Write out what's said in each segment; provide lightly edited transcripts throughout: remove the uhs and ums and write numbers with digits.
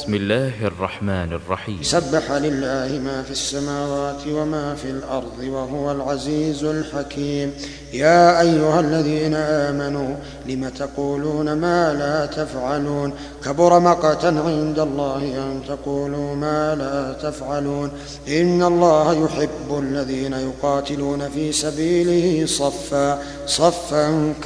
بسم الله الرحمن الرحيم. سبح لله ما في السماوات وما في الأرض وهو العزيز الحكيم. يا أيها الذين آمنوا لم تقولون ما لا تفعلون كبر مقتا عند الله أن تقولوا ما لا تفعلون. إن الله يحب الذين يقاتلون في سبيله صفا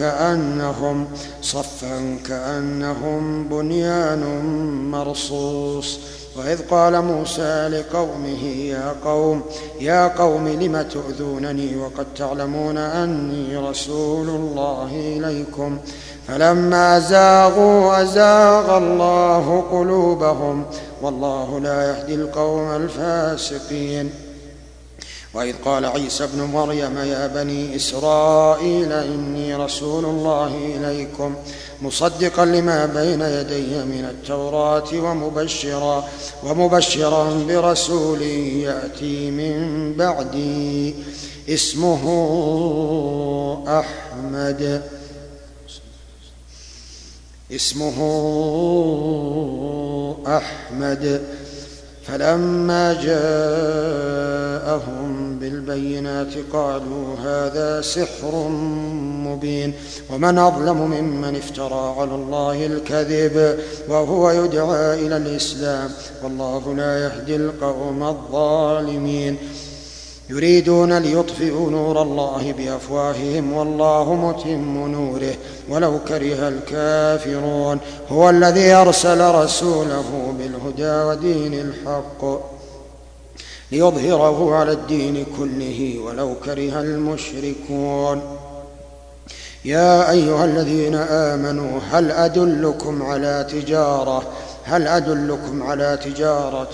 كأنهم بنيان مرصوص. وإذ قال موسى لقومه يا قوم لم تؤذونني وقد تعلمون أني رسول الله إليكم فلما زاغوا أزاغ الله قلوبهم والله لا يهدي القوم الفاسقين. وإذ قال عيسى ابن مريم يا بني إسرائيل إني رسول الله إليكم مصدقا لما بين يدي من التوراة ومبشرا برسول يأتي من بعدي اسمه أحمد. فلما جاءهم بالبينات قالوا هذا سحر مبين ومن أظلم ممن افترى على الله الكذب وهو يدعى إلى الإسلام والله لا يهدي القوم الظالمين. يريدون ليطفئوا نور الله بأفواههم والله متم نوره ولو كره الكافرون. هو الذي أرسل رسوله بالهدى ودين الحق ليظهره على الدين كله ولو كره المشركون. يا أيها الذين آمنوا هل أدلكم على تجارة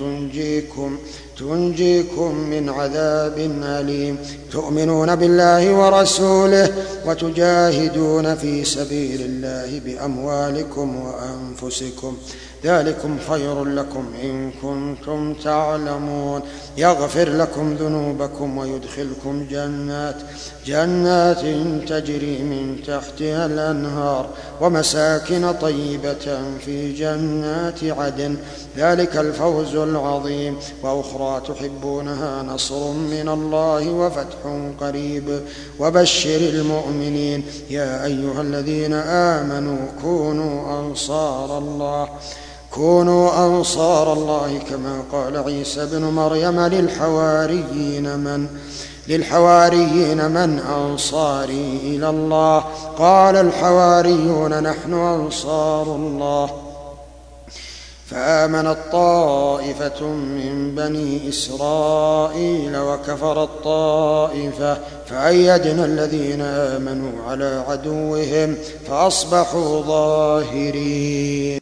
تنجيكم من عذاب أليم تؤمنون بالله ورسوله وتجاهدون في سبيل الله بأموالكم وأنفسكم ذلكم خير لكم إن كنتم تعلمون. يغفر لكم ذنوبكم ويدخلكم جنات تجري من تحتها الأنهار ومساكن طيبة في جنات عدن ذلك الفوز العظيم. وأخرى تحبونها نصر من الله وفتح قريب وبشر المؤمنين. يا أيها الذين آمنوا كونوا أنصار الله كما قال عيسى بن مريم للحواريين من أنصاري إلى الله قال الحواريون نحن أنصار الله. فآمنت طائفة من بني إسرائيل وكفرت طائفة فأيدنا الذين آمنوا على عدوهم فأصبحوا ظاهرين.